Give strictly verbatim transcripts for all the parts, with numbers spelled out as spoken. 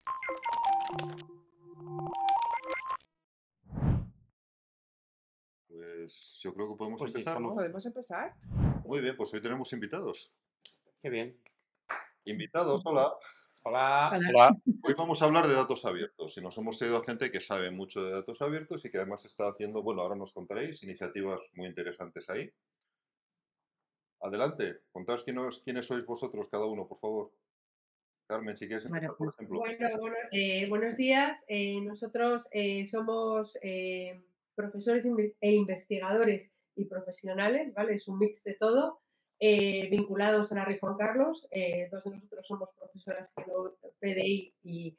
Pues yo creo que podemos Pues sí, empezar, estamos- ¿no? ¿Podemos empezar? Muy bien, pues hoy tenemos invitados. Qué bien. Invitados, hola. Hola. Hola. Hola. Hoy vamos a hablar de datos abiertos y nos hemos traído a gente que sabe mucho de datos abiertos y que además está haciendo, bueno, ahora nos contaréis, iniciativas muy interesantes ahí. Adelante, contaos quiénes, quiénes sois vosotros cada uno, por favor. Carmen, si quieres empezar, Bueno, por pues, ejemplo. Bueno, bueno, eh, buenos días. Eh, nosotros eh, somos eh, profesores inve- e investigadores y profesionales, ¿vale? Es un mix de todo, eh, vinculados a la Rey Juan Carlos. Eh, dos de nosotros somos profesoras de P D I y,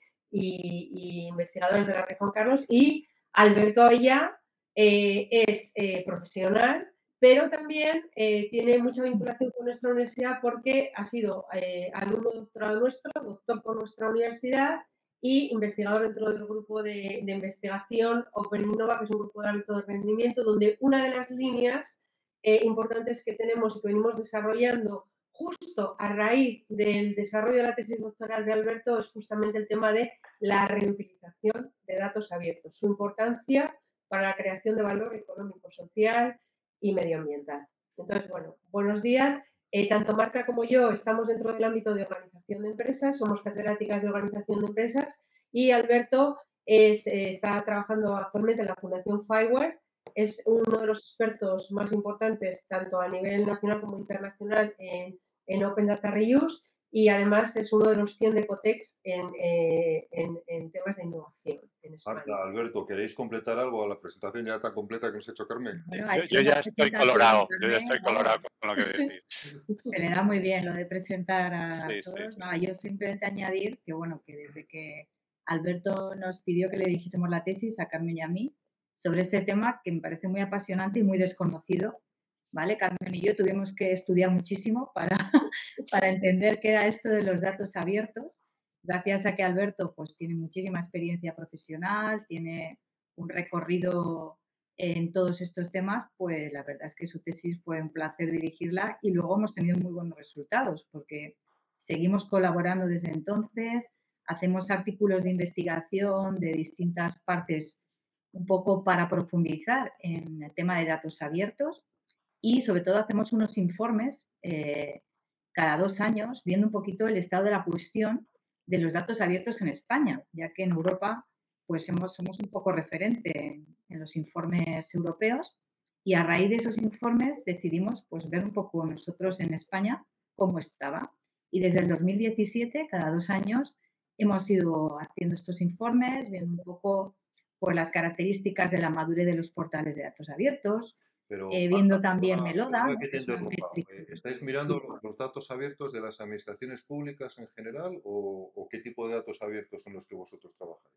y- y investigadores de la Rey Juan Carlos. Y Alberto Aya eh, es eh, profesional, pero también eh, tiene mucha vinculación con nuestra universidad porque ha sido eh, alumno doctorado nuestro, doctor por nuestra universidad y investigador dentro del grupo de, de investigación Open Innova, que es un grupo de alto rendimiento, donde una de las líneas eh, importantes que tenemos y que venimos desarrollando justo a raíz del desarrollo de la tesis doctoral de Alberto es justamente el tema de la reutilización de datos abiertos, su importancia para la creación de valor económico, social y medioambiental. Entonces, bueno, buenos días. Eh, tanto Marta como yo estamos dentro del ámbito de organización de empresas, somos catedráticas de organización de empresas y Alberto es, eh, está trabajando actualmente en la Fundación Fireware, es uno de los expertos más importantes tanto a nivel nacional como internacional en, en Open Data Reuse y además es uno de los cien de Cotex en, eh, en, en temas de innovación en España. Marta, Alberto, ¿queréis completar algo a la presentación ya tan completa que nos ha hecho Carmen? Bueno, Yo, ha yo hecho ya una estoy presentación colorado. Yo ya enorme, estoy vamos. colorado con lo que decís. Se le da muy bien lo de presentar a Sí, sí, todos. sí. Nada, yo simplemente añadir que, bueno, que desde que Alberto nos pidió que le dijésemos la tesis a Carmen y a mí sobre este tema que me parece muy apasionante y muy desconocido, ¿vale? Carmen y yo tuvimos que estudiar muchísimo para, para entender qué era esto de los datos abiertos. Gracias a que Alberto pues tiene muchísima experiencia profesional, tiene un recorrido en todos estos temas, pues la verdad es que su tesis fue un placer dirigirla y luego hemos tenido muy buenos resultados porque seguimos colaborando desde entonces, hacemos artículos de investigación de distintas partes un poco para profundizar en el tema de datos abiertos y sobre todo hacemos unos informes eh, cada dos años viendo un poquito el estado de la cuestión de los datos abiertos en España, ya que en Europa pues hemos, somos un poco referente en, en los informes europeos y a raíz de esos informes decidimos pues ver un poco nosotros en España cómo estaba. Y desde el dos mil diecisiete, cada dos años, hemos ido haciendo estos informes, viendo un poco por las características de la madurez de los portales de datos abiertos, Pero, eh, viendo Marta, también perdona, Meloda, perdona ¿no? que te que es una interrumpa. métrica. Eh, ¿Estáis mirando los, los datos abiertos de las administraciones públicas en general o, o qué tipo de datos abiertos son los que vosotros trabajáis?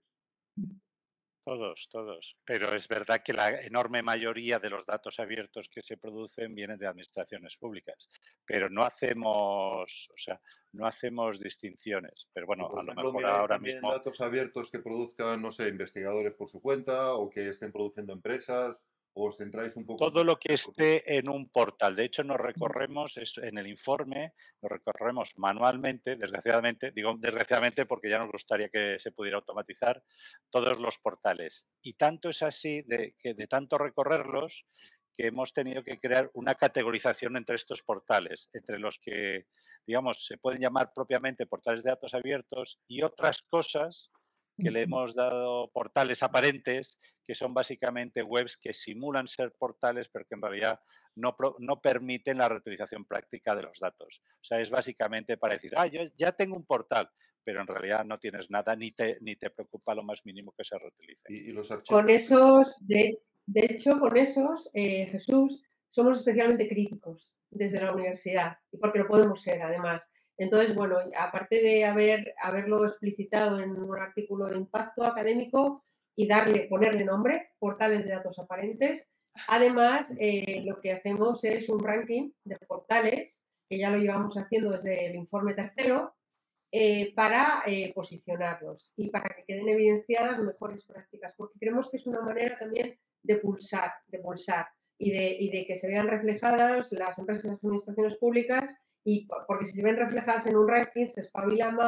Todos, todos. Pero es verdad que la enorme mayoría de los datos abiertos que se producen vienen de administraciones públicas. Pero no hacemos, o sea, no hacemos distinciones. Pero Y, bueno, por a lo ejemplo, mejor miráis ahora también mismo. datos abiertos que produzcan, no sé, investigadores por su cuenta o que estén produciendo empresas o os centráis un poco Todo más lo que en esté en un portal. De hecho, nos recorremos es, en el informe, nos recorremos manualmente, desgraciadamente, digo desgraciadamente porque ya nos gustaría que se pudiera automatizar todos los portales. Y tanto es así de que de tanto recorrerlos que hemos tenido que crear una categorización entre estos portales, entre los que, digamos, se pueden llamar propiamente portales de datos abiertos y otras cosas que le hemos dado portales aparentes, que son básicamente webs que simulan ser portales, pero que en realidad no, pro, no permiten la reutilización práctica de los datos. O sea, es básicamente para decir, ah, yo ya tengo un portal, pero en realidad no tienes nada ni te, ni te preocupa lo más mínimo que se reutilice. ¿Y, y los archivos? Con esos, de, de hecho, con esos, eh, Jesús, somos especialmente críticos desde la universidad, y porque lo podemos ser, además. Entonces, bueno, aparte de haber, haberlo explicitado en un artículo de impacto académico y darle, ponerle nombre, portales de datos aparentes, además, eh, lo que hacemos es un ranking de portales, que ya lo llevamos haciendo desde el informe tercero, eh, para eh, posicionarlos y para que queden evidenciadas mejores prácticas, porque creemos que es una manera también de pulsar, de pulsar y de, y de que se vean reflejadas las empresas y las administraciones públicas, y porque si se ven reflejadas en un ranking se espabila más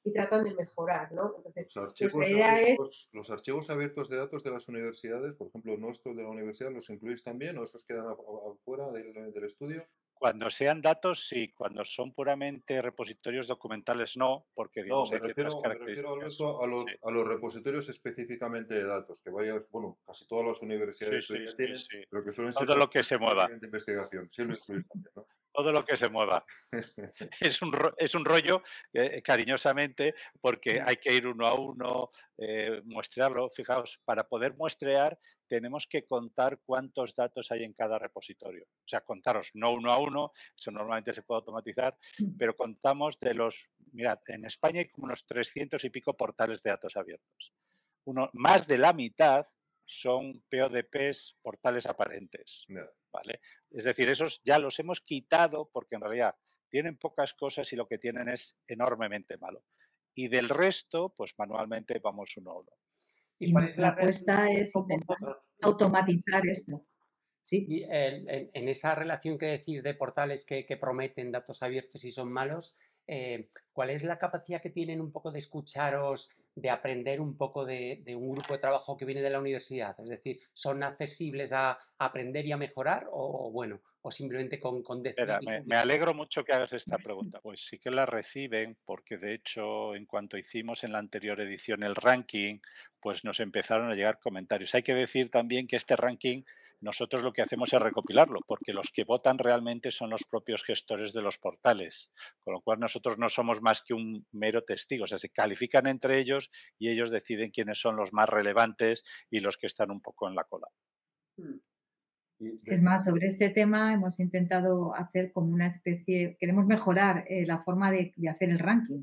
y tratan de mejorar, ¿no? Entonces, Los nuestra archivos idea es, abiertos, los archivos abiertos de datos de las universidades, por ejemplo, nuestros de la universidad, ¿los incluís también o esos quedan a- a- afuera del, del estudio? Cuando sean datos, sí. Cuando son puramente repositorios documentales, no, porque, No, digamos, me hay ciertas refiero, me refiero, características. Alberto, a Sí, los, a los repositorios específicamente de datos, que varias, bueno, casi todas las sí, universidades sí, hoy ya sí, tienen, sí. pero que suelen ser Todo lo que se mueva, de investigación. Sí lo incluís también, ¿no? todo lo que se mueva. Es un, ro- es un rollo, eh, cariñosamente, porque hay que ir uno a uno, eh, muestrearlo. Fijaos, para poder muestrear tenemos que contar cuántos datos hay en cada repositorio. O sea, contaros, no uno a uno, eso normalmente se puede automatizar, pero contamos de los, mirad, en España hay como unos trescientos y pico portales de datos abiertos. Uno, más de la mitad son P O D Ps, portales aparentes. Ya. ¿Vale? Es decir, esos ya los hemos quitado porque en realidad tienen pocas cosas y lo que tienen es enormemente malo. Y del resto, pues manualmente vamos uno a uno. ¿Y Y cuál es nuestra la apuesta relación es con intentar vosotros? automatizar esto. Sí. Sí, el- el- en esa relación que decís de portales que, que prometen datos abiertos y son malos, eh, ¿cuál es la capacidad que tienen un poco de escucharos, de aprender un poco de, de un grupo de trabajo que viene de la universidad? Es decir, ¿son accesibles a aprender y a mejorar o, bueno, o simplemente con, con decir Espera, y me, me publicar? alegro mucho que hagas esta pregunta. Pues sí que la reciben porque de hecho en cuanto hicimos en la anterior edición el ranking, pues nos empezaron a llegar comentarios. Hay que decir también que este ranking nosotros lo que hacemos es recopilarlo porque los que votan realmente son los propios gestores de los portales, con lo cual nosotros no somos más que un mero testigo. O sea, se califican entre ellos y ellos deciden quiénes son los más relevantes y los que están un poco en la cola. mm, Y Es de- más, sobre este tema hemos intentado hacer como una especie, queremos mejorar eh, la forma de, de hacer el ranking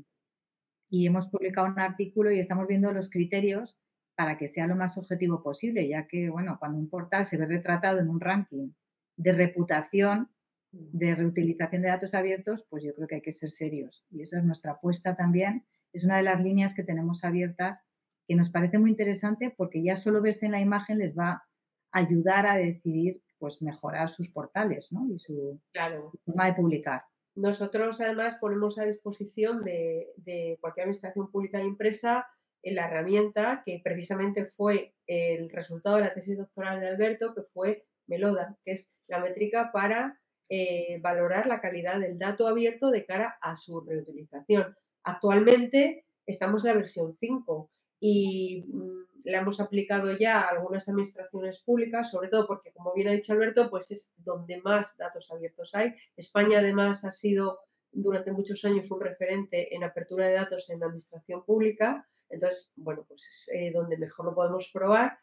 y hemos publicado un artículo y estamos viendo los criterios para que sea lo más objetivo posible, ya que, bueno, cuando un portal se ve retratado en un ranking de reputación, mm. de reutilización de datos abiertos, pues yo creo que hay que ser serios. Y esa es nuestra apuesta también. Es una de las líneas que tenemos abiertas que nos parece muy interesante porque ya solo verse en la imagen les va a ayudar a decidir pues mejorar sus portales, ¿no? Y su Claro. forma de publicar. Nosotros además ponemos a disposición de, de cualquier administración pública e empresa en la herramienta que precisamente fue el resultado de la tesis doctoral de Alberto, que fue Meloda, que es la métrica para eh, valorar la calidad del dato abierto de cara a su reutilización. Actualmente estamos en la versión cinco y mm, la hemos aplicado ya a algunas administraciones públicas, sobre todo porque, como bien ha dicho Alberto, pues es donde más datos abiertos hay. España, además, ha sido durante muchos años un referente en apertura de datos en la administración pública. Entonces, bueno, pues es eh, donde mejor lo podemos probar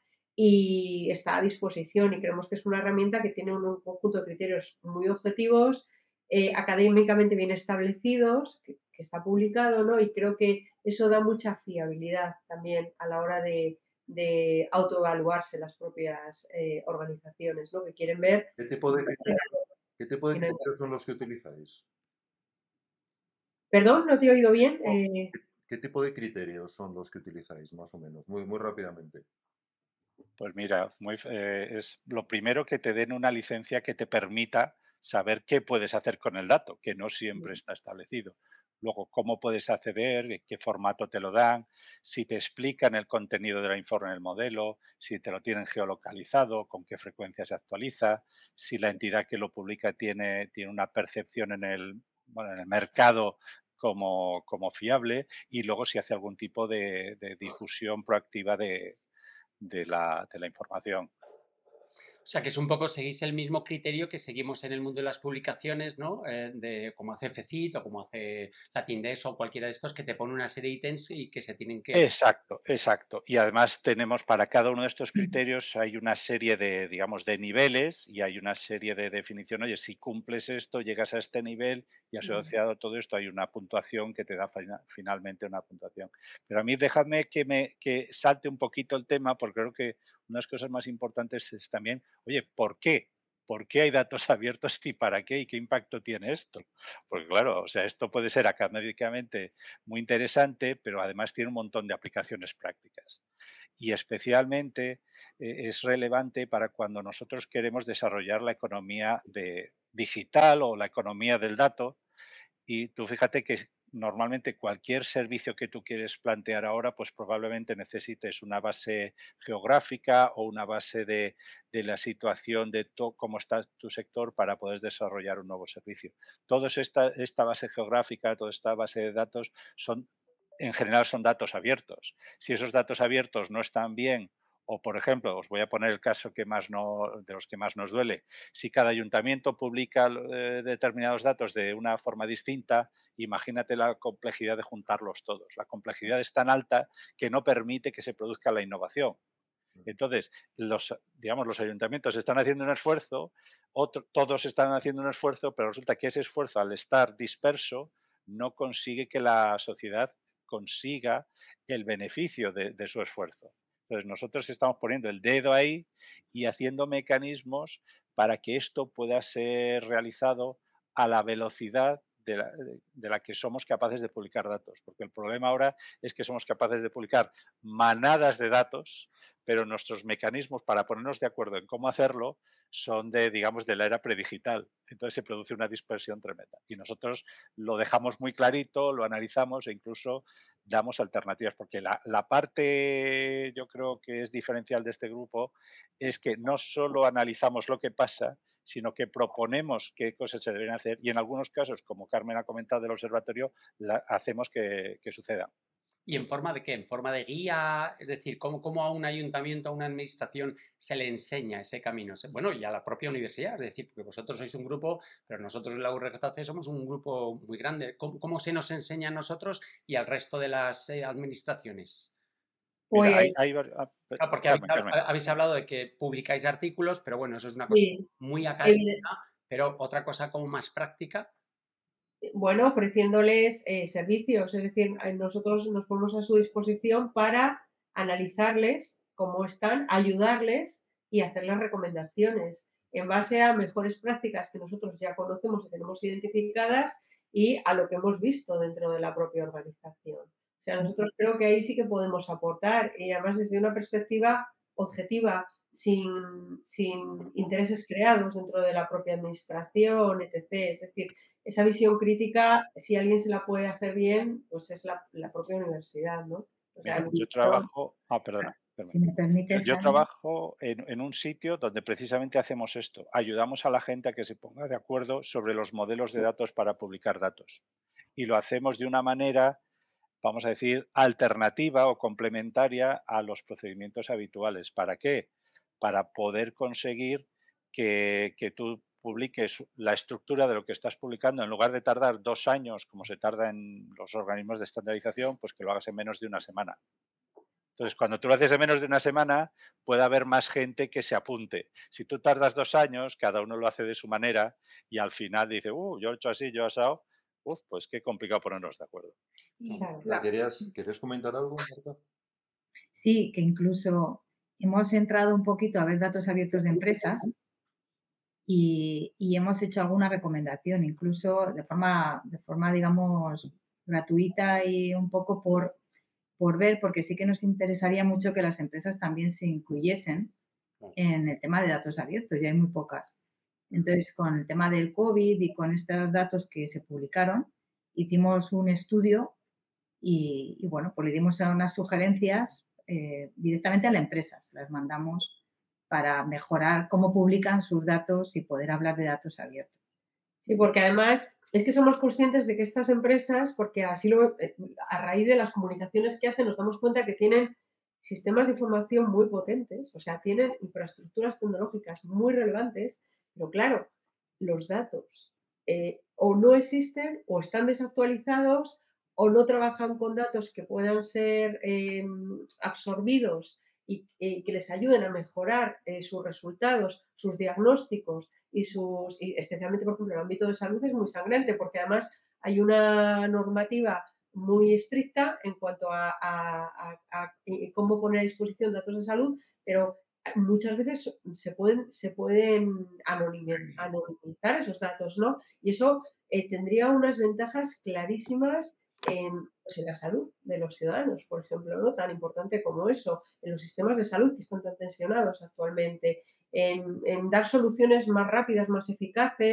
y está a disposición y creemos que es una herramienta que tiene un, un conjunto de criterios muy objetivos, eh, académicamente bien establecidos, que, que está publicado, ¿no? Y creo que eso da mucha fiabilidad también a la hora de, de autoevaluarse las propias eh, organizaciones, ¿no? Que quieren ver. ¿Qué tipo de criterios, qué tipo de que no hay- criterios son los que utilizáis? Perdón, no te he oído bien. Oh, Eh, ¿Qué tipo de criterios son los que utilizáis, más o menos? Muy, muy rápidamente. Pues mira, muy, eh, es lo primero que te den una licencia que te permita saber qué puedes hacer con el dato, que no siempre está establecido. Luego, cómo puedes acceder, en qué formato te lo dan, si te explican el contenido del informe en el modelo, si te lo tienen geolocalizado, con qué frecuencia se actualiza, si la entidad que lo publica tiene, tiene una percepción en el, bueno, en el mercado como, como fiable y luego si hace algún tipo de, de difusión proactiva de, de la, de la información. O sea, que es un poco, seguís el mismo criterio que seguimos en el mundo de las publicaciones, ¿no? Eh, de, como hace F C I T o como hace Latindex o cualquiera de estos que te pone una serie de ítems y que se tienen que... Exacto, exacto. Y además tenemos para cada uno de estos criterios hay una serie de, digamos, de niveles y hay una serie de definición. Oye, si cumples esto, llegas a este nivel y asociado a todo esto hay una puntuación que te da fina- finalmente una puntuación. Pero a mí dejadme que me que salte un poquito el tema porque creo que una de las cosas más importantes es también, oye, ¿por qué? ¿Por qué hay datos abiertos y para qué? ¿Y qué impacto tiene esto? Porque claro, o sea, esto puede ser académicamente muy interesante, pero además tiene un montón de aplicaciones prácticas. Y especialmente eh, es relevante para cuando nosotros queremos desarrollar la economía de, digital o la economía del dato. Y tú fíjate que normalmente cualquier servicio que tú quieres plantear ahora, pues probablemente necesites una base geográfica o una base de, de la situación de to, cómo está tu sector para poder desarrollar un nuevo servicio. Toda esta, esta base geográfica, toda esta base de datos son, en general, son datos abiertos. Si esos datos abiertos no están bien, o, por ejemplo, os voy a poner el caso que más no, de los que más nos duele, si cada ayuntamiento publica eh, determinados datos de una forma distinta, imagínate la complejidad de juntarlos todos. La complejidad es tan alta que no permite que se produzca la innovación. Entonces, los, digamos, los ayuntamientos están haciendo un esfuerzo, otro, todos están haciendo un esfuerzo, pero resulta que ese esfuerzo, al estar disperso, no consigue que la sociedad consiga el beneficio de, de su esfuerzo. Entonces, nosotros estamos poniendo el dedo ahí y haciendo mecanismos para que esto pueda ser realizado a la velocidad de la, de la que somos capaces de publicar datos. Porque el problema ahora es que somos capaces de publicar manadas de datos, pero nuestros mecanismos para ponernos de acuerdo en cómo hacerlo son de, digamos, de la era predigital. Entonces se produce una dispersión tremenda. Y nosotros lo dejamos muy clarito, lo analizamos e incluso damos alternativas. Porque la, la parte, yo creo que es diferencial de este grupo, es que no solo analizamos lo que pasa, sino que proponemos qué cosas se deben hacer y en algunos casos, como Carmen ha comentado del observatorio, la, hacemos que, que suceda. ¿Y en forma de qué? ¿En forma de guía? Es decir, ¿cómo, cómo a un ayuntamiento, a una administración se le enseña ese camino? Bueno, y a la propia universidad, es decir, porque vosotros sois un grupo, pero nosotros en la U R J C somos un grupo muy grande. ¿Cómo, cómo se nos enseña a nosotros y al resto de las eh, administraciones? Mira, hay, Pues hay, ah, Ah, porque Carmen, habéis, Carmen. habéis hablado de que publicáis artículos, pero bueno, eso es una cosa sí, muy evidente- académica, pero otra cosa como más práctica. bueno, ofreciéndoles eh, servicios, es decir, eh, nosotros nos ponemos a su disposición para analizarles cómo están, ayudarles y hacerles recomendaciones en base a mejores prácticas que nosotros ya conocemos y tenemos identificadas y a lo que hemos visto dentro de la propia organización. O sea, nosotros creo que ahí sí que podemos aportar y además desde una perspectiva objetiva, sin, sin intereses creados dentro de la propia administración, etcétera. Es decir, esa visión crítica, si alguien se la puede hacer bien, pues es la, la propia universidad, ¿no? O sea, Mira, el yo bicho- trabajo, ah, perdona, Si me permites, yo Carmen. trabajo en, en un sitio donde precisamente hacemos esto. Ayudamos a la gente a que se ponga de acuerdo sobre los modelos de datos para publicar datos. Y lo hacemos de una manera, vamos a decir, alternativa o complementaria a los procedimientos habituales. ¿Para qué? Para poder conseguir que, que tú publiques la estructura de lo que estás publicando, en lugar de tardar dos años, como se tarda en los organismos de estandarización, pues que lo hagas en menos de una semana. Entonces, cuando tú lo haces en menos de una semana, puede haber más gente que se apunte. Si tú tardas dos años, cada uno lo hace de su manera y al final dice, uh, yo he hecho así, yo he asado, uf, pues qué complicado ponernos de acuerdo. Y Claro. la- ¿Querías, ¿Querías comentar algo, Marta? Sí, que incluso hemos entrado un poquito a ver datos abiertos de empresas y, y hemos hecho alguna recomendación, incluso de forma, de forma, digamos, gratuita y un poco por, por ver, porque sí que nos interesaría mucho que las empresas también se incluyesen en el tema de datos abiertos, ya hay muy pocas. Entonces, con el tema del COVID y con estos datos que se publicaron, hicimos un estudio y, y bueno, pues le dimos unas sugerencias eh, directamente a las empresas, las mandamos para mejorar cómo publican sus datos y poder hablar de datos abiertos. Sí, porque además es que somos conscientes de que estas empresas, porque así lo, a raíz de las comunicaciones que hacen, nos damos cuenta que tienen sistemas de información muy potentes, o sea, tienen infraestructuras tecnológicas muy relevantes, pero claro, los datos eh, o no existen o están desactualizados o no trabajan con datos que puedan ser eh, absorbidos y eh, que les ayuden a mejorar eh, sus resultados, sus diagnósticos y sus, y especialmente por ejemplo el ámbito de salud es muy sangrante porque además hay una normativa muy estricta en cuanto a, a, a, a cómo poner a disposición datos de salud, pero muchas veces se pueden, se pueden anonimizar esos datos, ¿no? Y eso eh, tendría unas ventajas clarísimas en, pues en la salud de los ciudadanos, por ejemplo, ¿no? Tan importante como eso, en los sistemas de salud que están tan tensionados actualmente, en, en dar soluciones más rápidas, más eficaces,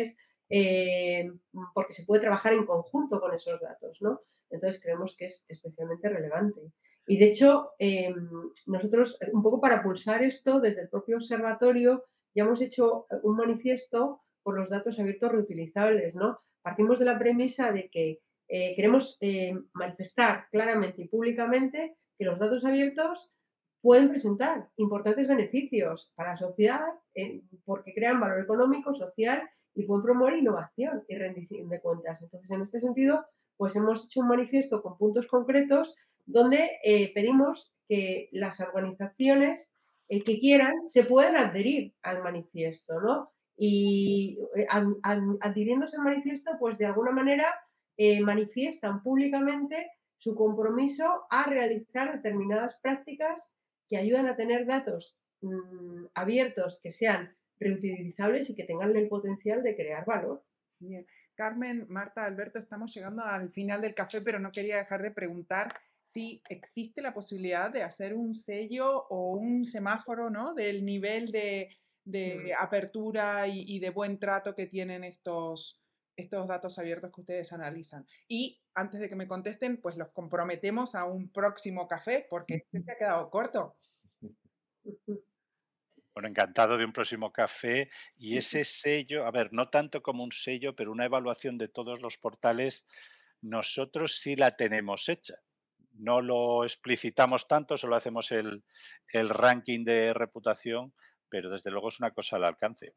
eh, porque se puede trabajar en conjunto con esos datos, ¿no? Entonces creemos que es especialmente relevante. Y de hecho, eh, nosotros, un poco para pulsar esto, desde el propio observatorio, ya hemos hecho un manifiesto por los datos abiertos reutilizables, ¿no? Partimos de la premisa de que eh, queremos eh, manifestar claramente y públicamente que los datos abiertos pueden presentar importantes beneficios para la sociedad eh, porque crean valor económico, social y pueden promover innovación y rendición de cuentas. Entonces, en este sentido, pues hemos hecho un manifiesto con puntos concretos donde eh, pedimos que las organizaciones eh, que quieran se puedan adherir al manifiesto, ¿no? Y eh, ad, ad, adhiriéndose al manifiesto, pues de alguna manera eh, manifiestan públicamente su compromiso a realizar determinadas prácticas que ayudan a tener datos mmm, abiertos que sean reutilizables y que tengan el potencial de crear valor. Bien. Carmen, Marta, Alberto, estamos llegando al final del café, pero no quería dejar de preguntar si existe la posibilidad de hacer un sello o un semáforo, ¿no?, del nivel de, de apertura y, y de buen trato que tienen estos, estos datos abiertos que ustedes analizan. Y antes de que me contesten, pues los comprometemos a un próximo café, porque este se ha quedado corto. Bueno, encantado de un próximo café. Y ese sello, a ver, no tanto como un sello, pero una evaluación de todos los portales, nosotros sí la tenemos hecha. No lo explicitamos tanto, solo hacemos el, el ranking de reputación, pero desde luego es una cosa al alcance.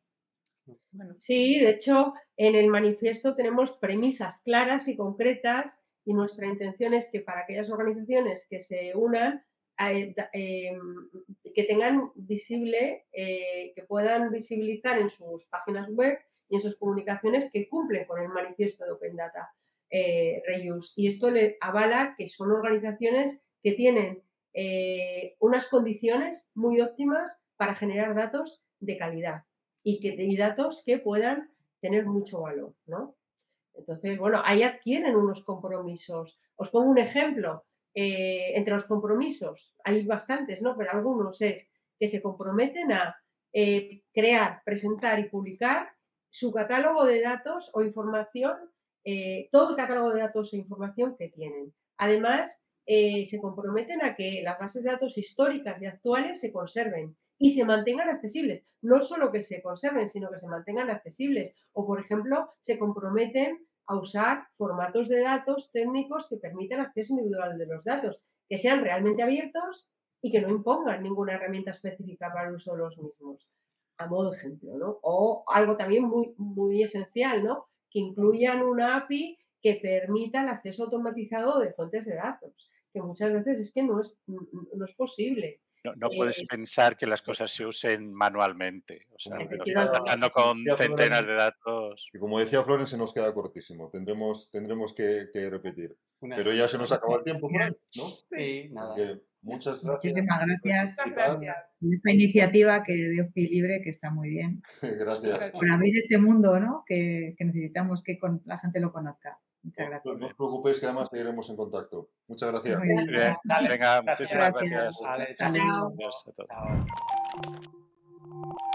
Sí, de hecho, en el manifiesto tenemos premisas claras y concretas y nuestra intención es que para aquellas organizaciones que se unan, eh, eh, que tengan visible, eh, que puedan visibilizar en sus páginas web y en sus comunicaciones que cumplen con el manifiesto de Open Data eh, Reuse. Y esto le avala que son organizaciones que tienen eh, unas condiciones muy óptimas para generar datos de calidad. Y, que, y datos que puedan tener mucho valor, ¿no? Entonces, bueno, ahí adquieren unos compromisos. Os pongo un ejemplo. Eh, entre los compromisos, hay bastantes, ¿no? Pero algunos es que se comprometen a eh, crear, presentar y publicar su catálogo de datos o información, eh, todo el catálogo de datos e información que tienen. Además, eh, se comprometen a que las bases de datos históricas y actuales se conserven y se mantengan accesibles. No solo que se conserven, sino que se mantengan accesibles. O, por ejemplo, se comprometen a usar formatos de datos técnicos que permitan acceso individual de los datos, que sean realmente abiertos y que no impongan ninguna herramienta específica para el uso de los mismos. A modo de ejemplo, ¿no? O algo también muy, muy esencial, ¿no? Que incluyan una A P I que permita el acceso automatizado de fuentes de datos, que muchas veces es que no es, no es posible. No, no puedes eh, pensar que las cosas se usen manualmente. O sea, nos estás tratando con centenas de datos. Y como decía Flores, se nos queda cortísimo. Tendremos, tendremos que, que repetir. Una Pero ya se nos acabó el tiempo, Flores, ¿no? Sí, nada. Así que muchas gracias. Muchísimas gracias por esta iniciativa que de O F I Libre, que está muy bien. Gracias. Por abrir este mundo, ¿no? Que, que necesitamos que con, la gente lo conozca. Muchas gracias. No, no os preocupéis que además seguiremos en contacto. Muchas gracias. Muy bien. Bien. Dale, venga, muchísimas gracias. gracias. Vale, chao. Adiós a todos. Chao.